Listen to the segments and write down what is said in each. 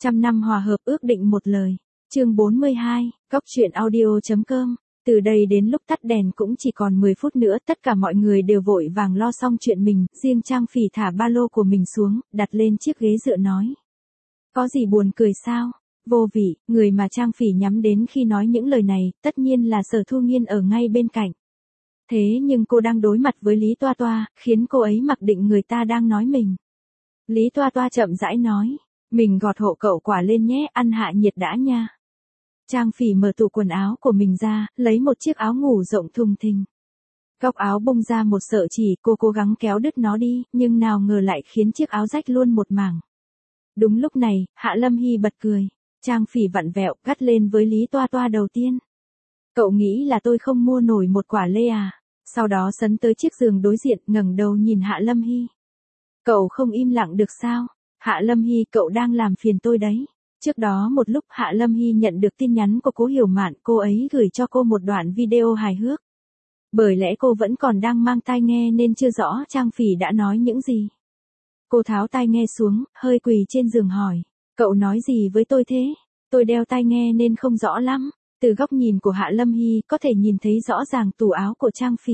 Trăm năm hòa hợp ước định một lời. Chương 42, Góc truyện audio.com. Từ đây đến lúc tắt đèn cũng chỉ còn 10 phút nữa, tất cả mọi người đều vội vàng lo xong chuyện mình, riêng Trang Phỉ thả ba lô của mình xuống, đặt lên chiếc ghế dựa nói. Có gì buồn cười sao? Vô vị, người mà Trang Phỉ nhắm đến khi nói những lời này, tất nhiên là Sở Thu Nghiên ở ngay bên cạnh. Thế nhưng cô đang đối mặt với Lý Toa Toa, khiến cô ấy mặc định người ta đang nói mình. Lý Toa Toa chậm rãi nói, mình gọt hộ cậu quả lên nhé, ăn hạ nhiệt đã nha. Trang Phỉ mở tủ quần áo của mình ra, lấy một chiếc áo ngủ rộng thùng thình. Góc áo bung ra một sợi chỉ, cô cố gắng kéo đứt nó đi, nhưng nào ngờ lại khiến chiếc áo rách luôn một mảng. Đúng lúc này, Hạ Lâm Hy bật cười. Trang Phỉ vặn vẹo, gắt lên với Lý Toa Toa đầu tiên. Cậu nghĩ là tôi không mua nổi một quả lê à? Sau đó sấn tới chiếc giường đối diện, ngẩng đầu nhìn Hạ Lâm Hy. Cậu không im lặng được sao? Hạ Lâm Hy, cậu đang làm phiền tôi đấy. Trước đó một lúc Hạ Lâm Hy nhận được tin nhắn của Cố Hiểu Mạn, cô ấy gửi cho cô một đoạn video hài hước. Bởi lẽ cô vẫn còn đang mang tai nghe nên chưa rõ Trang Phỉ đã nói những gì. Cô tháo tai nghe xuống, hơi quỳ trên giường hỏi. Cậu nói gì với tôi thế? Tôi đeo tai nghe nên không rõ lắm. Từ góc nhìn của Hạ Lâm Hy có thể nhìn thấy rõ ràng tủ áo của Trang Phỉ.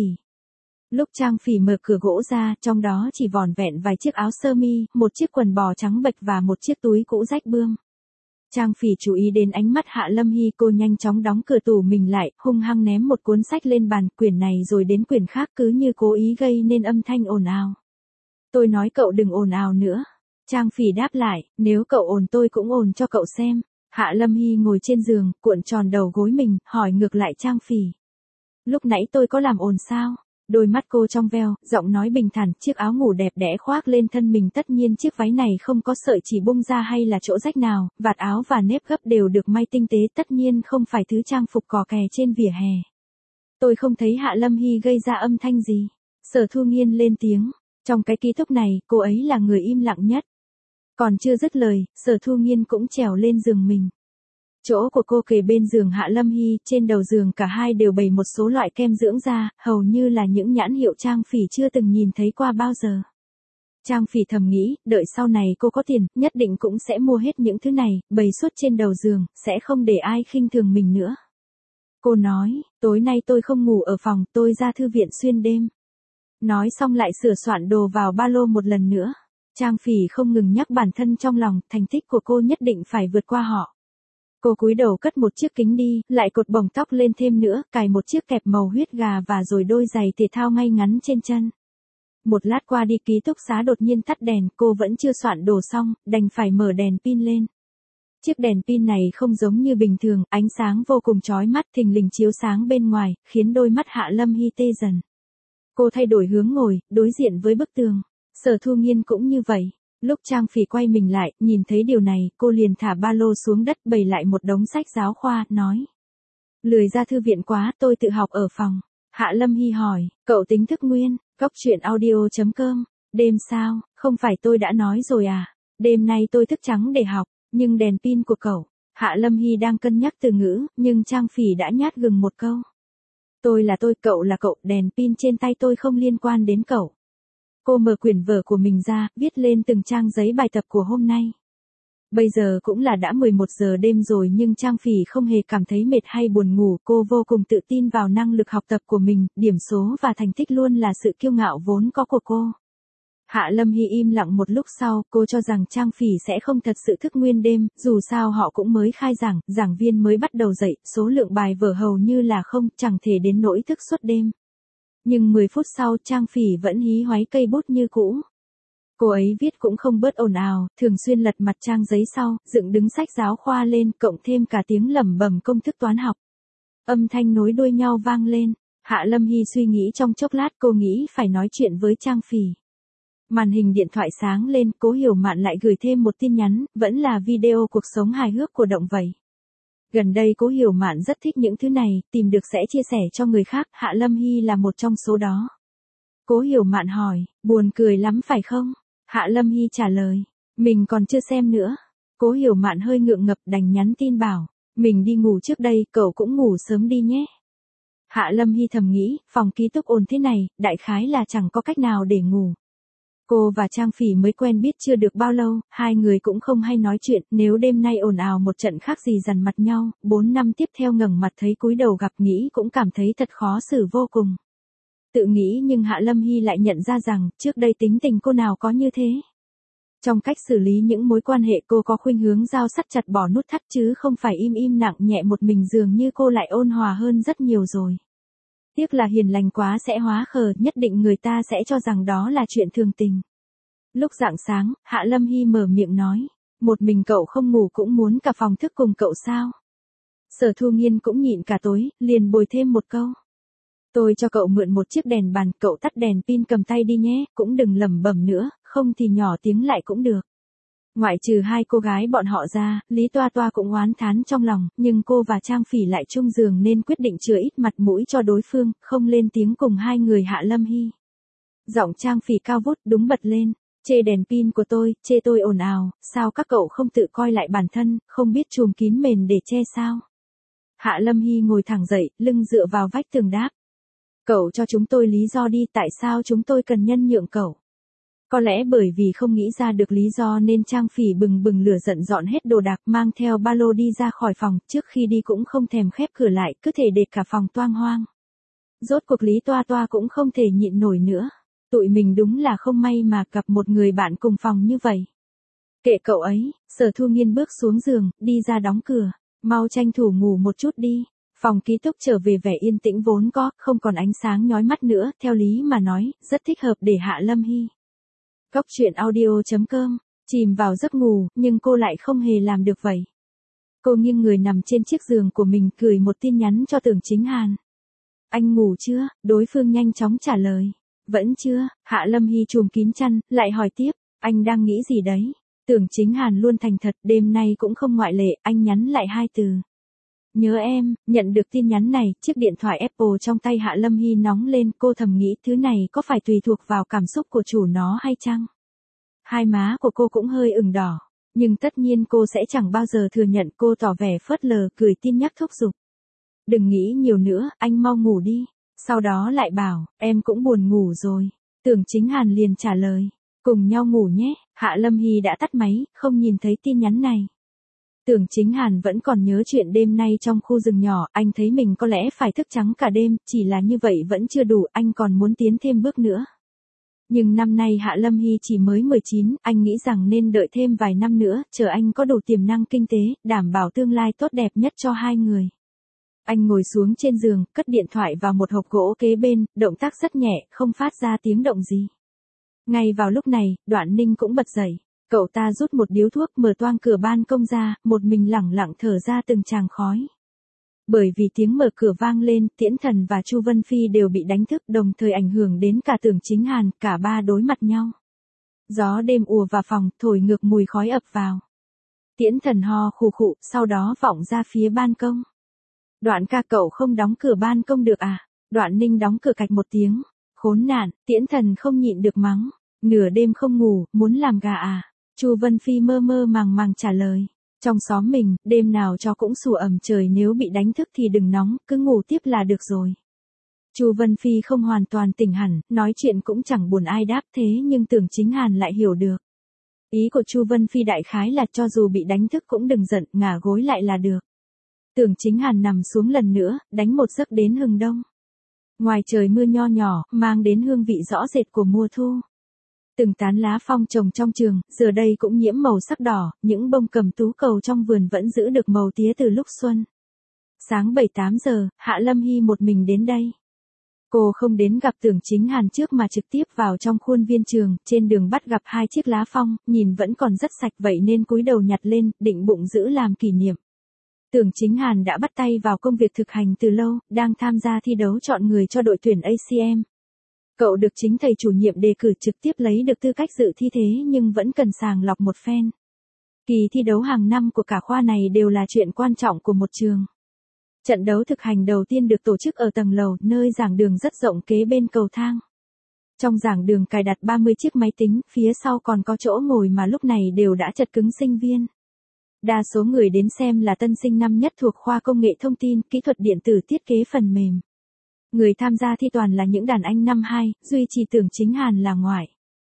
Lúc Trang Phỉ mở cửa gỗ ra, trong đó chỉ vỏn vẹn vài chiếc áo sơ mi, một chiếc quần bò trắng bệch và một chiếc túi cũ rách bươm. Trang Phỉ chú ý đến ánh mắt Hạ Lâm Hy, cô nhanh chóng đóng cửa tủ mình lại, hung hăng ném một cuốn sách lên bàn, quyển này rồi đến quyển khác, cứ như cố ý gây nên âm thanh ồn ào. Tôi nói cậu đừng ồn ào nữa. Trang Phỉ đáp lại, nếu cậu ồn tôi cũng ồn cho cậu xem. Hạ Lâm Hy ngồi trên giường, cuộn tròn đầu gối mình, hỏi ngược lại Trang Phỉ. Lúc nãy tôi có làm ồn sao? Đôi mắt cô trong veo, giọng nói bình thản, chiếc áo ngủ đẹp đẽ khoác lên thân mình, tất nhiên chiếc váy này không có sợi chỉ bung ra hay là chỗ rách nào, vạt áo và nếp gấp đều được may tinh tế, tất nhiên không phải thứ trang phục cò kè trên vỉa hè. Tôi không thấy Hạ Lâm Hy gây ra âm thanh gì. Sở Thu Nghiên lên tiếng. Trong cái ký túc này, cô ấy là người im lặng nhất. Còn chưa dứt lời, Sở Thu Nghiên cũng trèo lên giường mình. Chỗ của cô kề bên giường Hạ Lâm Hy, trên đầu giường cả hai đều bày một số loại kem dưỡng da, hầu như là những nhãn hiệu Trang Phỉ chưa từng nhìn thấy qua bao giờ. Trang Phỉ thầm nghĩ, đợi sau này cô có tiền, nhất định cũng sẽ mua hết những thứ này, bày suốt trên đầu giường, sẽ không để ai khinh thường mình nữa. Cô nói, tối nay tôi không ngủ ở phòng, tôi ra thư viện xuyên đêm. Nói xong lại sửa soạn đồ vào ba lô một lần nữa. Trang Phỉ không ngừng nhắc bản thân trong lòng, thành tích của cô nhất định phải vượt qua họ. Cô cúi đầu cất một chiếc kính đi, lại cột bồng tóc lên thêm nữa, cài một chiếc kẹp màu huyết gà và rồi đôi giày thể thao ngay ngắn trên chân. Một lát qua đi ký túc xá đột nhiên tắt đèn, cô vẫn chưa soạn đồ xong, đành phải mở đèn pin lên. Chiếc đèn pin này không giống như bình thường, ánh sáng vô cùng chói mắt, thình lình chiếu sáng bên ngoài, khiến đôi mắt Hạ Lâm Hy tê dần. Cô thay đổi hướng ngồi, đối diện với bức tường. Sở Thu Nghiên cũng như vậy. Lúc Trang Phỉ quay mình lại, nhìn thấy điều này, cô liền thả ba lô xuống đất, bày lại một đống sách giáo khoa, nói. Lười ra thư viện quá, tôi tự học ở phòng. Hạ Lâm Hy hỏi, cậu tính thức nguyên, Góc truyện audio.com. Đêm sao, không phải tôi đã nói rồi à? Đêm nay tôi thức trắng để học, nhưng đèn pin của cậu. Hạ Lâm Hy đang cân nhắc từ ngữ, nhưng Trang Phỉ đã nhát gừng một câu. Tôi là tôi, cậu là cậu, đèn pin trên tay tôi không liên quan đến cậu. Cô mở quyển vở của mình ra, viết lên từng trang giấy bài tập của hôm nay. Bây giờ cũng là đã 11 giờ đêm rồi nhưng Trang Phỉ không hề cảm thấy mệt hay buồn ngủ, cô vô cùng tự tin vào năng lực học tập của mình, điểm số và thành tích luôn là sự kiêu ngạo vốn có của cô. Hạ Lâm Hy im lặng một lúc sau, cô cho rằng Trang Phỉ sẽ không thật sự thức nguyên đêm, dù sao họ cũng mới khai giảng, giảng viên mới bắt đầu dạy, số lượng bài vở hầu như là không, chẳng thể đến nỗi thức suốt đêm. Nhưng 10 phút sau Trang Phỉ vẫn hí hoáy cây bút như cũ. Cô ấy viết cũng không bớt ồn ào, thường xuyên lật mặt trang giấy sau, dựng đứng sách giáo khoa lên, cộng thêm cả tiếng lẩm bẩm công thức toán học. Âm thanh nối đuôi nhau vang lên. Hạ Lâm Hy suy nghĩ trong chốc lát, cô nghĩ phải nói chuyện với Trang Phỉ. Màn hình điện thoại sáng lên, Cố Hiểu Mạn lại gửi thêm một tin nhắn, vẫn là video cuộc sống hài hước của động vậy. Gần đây Cố Hiểu Mạn rất thích những thứ này, tìm được sẽ chia sẻ cho người khác, Hạ Lâm Hy là một trong số đó. Cố Hiểu Mạn hỏi, buồn cười lắm phải không? Hạ Lâm Hy trả lời, mình còn chưa xem nữa. Cố Hiểu Mạn hơi ngượng ngập đành nhắn tin bảo, mình đi ngủ trước đây, cậu cũng ngủ sớm đi nhé. Hạ Lâm Hy thầm nghĩ, phòng ký túc ồn thế này, đại khái là chẳng có cách nào để ngủ. Cô và Trang Phỉ mới quen biết chưa được bao lâu, hai người cũng không hay nói chuyện, nếu đêm nay ồn ào một trận khác gì dằn mặt nhau, 4 năm tiếp theo ngẩng mặt thấy cúi đầu gặp nghĩ cũng cảm thấy thật khó xử vô cùng. Tự nghĩ nhưng Hạ Lâm Hy lại nhận ra rằng, trước đây tính tình cô nào có như thế. Trong cách xử lý những mối quan hệ cô có khuynh hướng dao sắt chặt bỏ nút thắt chứ không phải im im nặng nhẹ một mình, dường như cô lại ôn hòa hơn rất nhiều rồi. Tiếc là hiền lành quá sẽ hóa khờ, nhất định người ta sẽ cho rằng đó là chuyện thường tình. Lúc rạng sáng, Hạ Lâm Hy mở miệng nói, một mình cậu không ngủ cũng muốn cả phòng thức cùng cậu sao? Sở Thu Nghiên cũng nhịn cả tối, liền bồi thêm một câu. Tôi cho cậu mượn một chiếc đèn bàn, cậu tắt đèn pin cầm tay đi nhé, cũng đừng lẩm bẩm nữa, không thì nhỏ tiếng lại cũng được. Ngoại trừ hai cô gái bọn họ ra, Lý Toa Toa cũng oán thán trong lòng, nhưng cô và Trang Phỉ lại chung giường nên quyết định chừa ít mặt mũi cho đối phương, không lên tiếng cùng hai người Hạ Lâm Hy. Giọng Trang Phỉ cao vút đúng bật lên, chê đèn pin của tôi, chê tôi ồn ào, sao các cậu không tự coi lại bản thân, không biết chùm kín mền để che sao? Hạ Lâm Hy ngồi thẳng dậy, lưng dựa vào vách tường đáp. Cậu cho chúng tôi lý do đi, tại sao chúng tôi cần nhân nhượng cậu? Có lẽ bởi vì không nghĩ ra được lý do nên Trang Phỉ bừng bừng lửa giận dọn hết đồ đạc mang theo ba lô đi ra khỏi phòng, trước khi đi cũng không thèm khép cửa lại, cứ thể để cả phòng toang hoang. Rốt cuộc Lý Toa Toa cũng không thể nhịn nổi nữa. Tụi mình đúng là không may mà gặp một người bạn cùng phòng như vậy. Kệ cậu ấy, Sở Thu Nghiên bước xuống giường, đi ra đóng cửa, mau tranh thủ ngủ một chút đi. Phòng ký túc trở về vẻ yên tĩnh vốn có, không còn ánh sáng nhói mắt nữa, theo lý mà nói, rất thích hợp để Hạ Lâm Hy. Cóc truyện audio.com, chìm vào giấc ngủ, nhưng cô lại không hề làm được vậy. Cô nghiêng người nằm trên chiếc giường của mình, gửi một tin nhắn cho Tưởng Chính Hàn. Anh ngủ chưa? Đối phương nhanh chóng trả lời. Vẫn chưa. Hạ Lâm Hy chùm kín chăn, lại hỏi tiếp, anh đang nghĩ gì đấy? Tưởng Chính Hàn luôn thành thật, đêm nay cũng không ngoại lệ, anh nhắn lại hai từ. Nhớ em. Nhận được tin nhắn này, chiếc điện thoại Apple trong tay Hạ Lâm Hy nóng lên, cô thầm nghĩ thứ này có phải tùy thuộc vào cảm xúc của chủ nó hay chăng? Hai má của cô cũng hơi ửng đỏ, nhưng tất nhiên cô sẽ chẳng bao giờ thừa nhận, cô tỏ vẻ phớt lờ, gửi tin nhắc thúc giục. Đừng nghĩ nhiều nữa, anh mau ngủ đi. Sau đó lại bảo, em cũng buồn ngủ rồi. Tưởng Chính Hàn liền trả lời, cùng nhau ngủ nhé. Hạ Lâm Hy đã tắt máy, không nhìn thấy tin nhắn này. Tưởng Chính Hàn vẫn còn nhớ chuyện đêm nay trong khu rừng nhỏ, anh thấy mình có lẽ phải thức trắng cả đêm, chỉ là như vậy vẫn chưa đủ, anh còn muốn tiến thêm bước nữa. Nhưng năm nay Hạ Lâm Hy chỉ mới 19, anh nghĩ rằng nên đợi thêm vài năm nữa, chờ anh có đủ tiềm năng kinh tế, đảm bảo tương lai tốt đẹp nhất cho hai người. Anh ngồi xuống trên giường, cất điện thoại vào một hộp gỗ kế bên, động tác rất nhẹ, không phát ra tiếng động gì. Ngay vào lúc này, Đoạn Ninh cũng bật dậy. Cậu ta rút một điếu thuốc, mở toang cửa ban công ra, một mình lẳng lặng thở ra từng tràng khói. Bởi vì tiếng mở cửa vang lên, Tiễn Thần và Chu Vân Phi đều bị đánh thức, đồng thời ảnh hưởng đến cả Tưởng Chính Hàn, cả ba đối mặt nhau. Gió đêm ùa vào phòng, thổi ngược mùi khói ập vào. Tiễn Thần ho khù khụ, sau đó vọng ra phía ban công. Đoạn ca, cậu không đóng cửa ban công được à? Đoạn Ninh đóng cửa cạch một tiếng. Khốn nạn, Tiễn Thần không nhịn được mắng. Nửa đêm không ngủ, muốn làm gà à? Chu Vân Phi mơ mơ màng màng trả lời. Trong xóm mình, đêm nào cho cũng sủa ẩm trời, nếu bị đánh thức thì đừng nóng, cứ ngủ tiếp là được rồi. Chu Vân Phi không hoàn toàn tỉnh hẳn, nói chuyện cũng chẳng buồn ai đáp, thế nhưng Tưởng Chính Hàn lại hiểu được. Ý của Chu Vân Phi đại khái là cho dù bị đánh thức cũng đừng giận, ngả gối lại là được. Tưởng Chính Hàn nằm xuống lần nữa, đánh một giấc đến hừng đông. Ngoài trời mưa nho nhỏ, mang đến hương vị rõ rệt của mùa thu. Từng tán lá phong trồng trong trường, giờ đây cũng nhiễm màu sắc đỏ, những bông cầm tú cầu trong vườn vẫn giữ được màu tía từ lúc xuân. Sáng 7-8 giờ, Hạ Lâm Hy một mình đến đây. Cô không đến gặp Tưởng Chính Hàn trước mà trực tiếp vào trong khuôn viên trường, trên đường bắt gặp hai chiếc lá phong, nhìn vẫn còn rất sạch vậy nên cúi đầu nhặt lên, định bụng giữ làm kỷ niệm. Tưởng Chính Hàn đã bắt tay vào công việc thực hành từ lâu, đang tham gia thi đấu chọn người cho đội tuyển ACM. Cậu được chính thầy chủ nhiệm đề cử, trực tiếp lấy được tư cách dự thi, thế nhưng vẫn cần sàng lọc một phen. Kỳ thi đấu hàng năm của cả khoa này đều là chuyện quan trọng của một trường. Trận đấu thực hành đầu tiên được tổ chức ở tầng lầu, nơi giảng đường rất rộng kế bên cầu thang. Trong giảng đường cài đặt 30 chiếc máy tính, phía sau còn có chỗ ngồi mà lúc này đều đã chật cứng sinh viên. Đa số người đến xem là tân sinh năm nhất thuộc khoa công nghệ thông tin, kỹ thuật điện tử, thiết kế phần mềm. Người tham gia thi toàn là những đàn anh năm 2, duy chỉ Tưởng Chính Hàn là ngoại.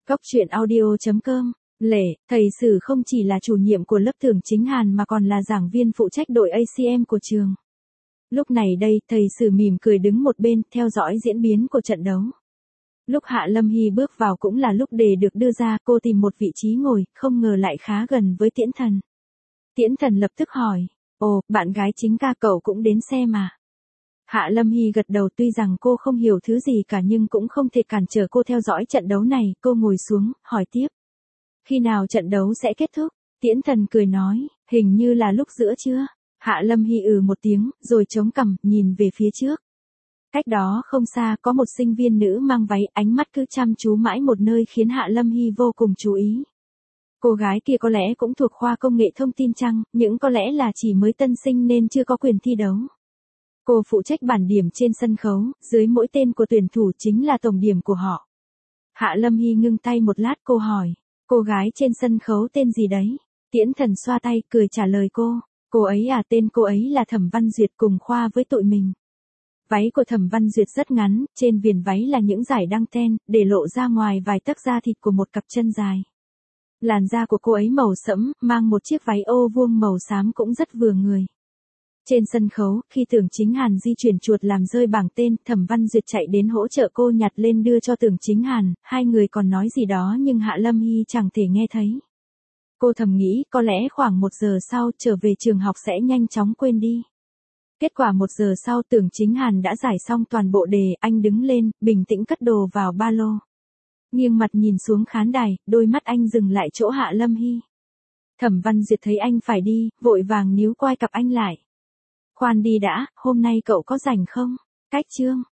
Cóc truyện audio.com. Lệ, thầy Sử không chỉ là chủ nhiệm của lớp Tưởng Chính Hàn mà còn là giảng viên phụ trách đội ACM của trường. Lúc này đây, thầy Sử mỉm cười đứng một bên, theo dõi diễn biến của trận đấu. Lúc Hạ Lâm Hy bước vào cũng là lúc đề được đưa ra, cô tìm một vị trí ngồi, không ngờ lại khá gần với Tiễn Thần. Tiễn Thần lập tức hỏi, ồ, bạn gái chính ca cậu cũng đến xem à? Hạ Lâm Hy gật đầu, tuy rằng cô không hiểu thứ gì cả nhưng cũng không thể cản trở cô theo dõi trận đấu này, cô ngồi xuống, hỏi tiếp. Khi nào trận đấu sẽ kết thúc? Tiễn Thần cười nói, hình như là lúc giữa trưa. Hạ Lâm Hy một tiếng, rồi chống cằm, nhìn về phía trước. Cách đó không xa có một sinh viên nữ mang váy, ánh mắt cứ chăm chú mãi một nơi khiến Hạ Lâm Hy vô cùng chú ý. Cô gái kia có lẽ cũng thuộc khoa công nghệ thông tin chăng, nhưng có lẽ là chỉ mới tân sinh nên chưa có quyền thi đấu. Cô phụ trách bản điểm trên sân khấu, dưới mỗi tên của tuyển thủ chính là tổng điểm của họ. Hạ Lâm Hy ngưng tay một lát, cô hỏi, cô gái trên sân khấu tên gì đấy? Tiễn Thần xoa tay, cười trả lời cô ấy à, tên cô ấy là Thẩm Văn Duyệt, cùng khoa với tụi mình. Váy của Thẩm Văn Duyệt rất ngắn, trên viền váy là những dải đăng ten, để lộ ra ngoài vài tấc da thịt của một cặp chân dài. Làn da của cô ấy màu sẫm, mang một chiếc váy ô vuông màu xám cũng rất vừa người. Trên sân khấu, khi Tưởng Chính Hàn di chuyển chuột làm rơi bảng tên, Thẩm Văn Duyệt chạy đến hỗ trợ cô nhặt lên đưa cho Tưởng Chính Hàn, hai người còn nói gì đó nhưng Hạ Lâm Hy chẳng thể nghe thấy. Cô thầm nghĩ, có lẽ khoảng 1 giờ sau trở về trường học sẽ nhanh chóng quên đi. Kết quả 1 giờ sau Tưởng Chính Hàn đã giải xong toàn bộ đề, anh đứng lên, bình tĩnh cất đồ vào ba lô. Nghiêng mặt nhìn xuống khán đài, đôi mắt anh dừng lại chỗ Hạ Lâm Hy. Thẩm Văn Duyệt thấy anh phải đi, vội vàng níu quai cặp anh lại. Khoan đi đã, hôm nay cậu có rảnh không? Cách chương.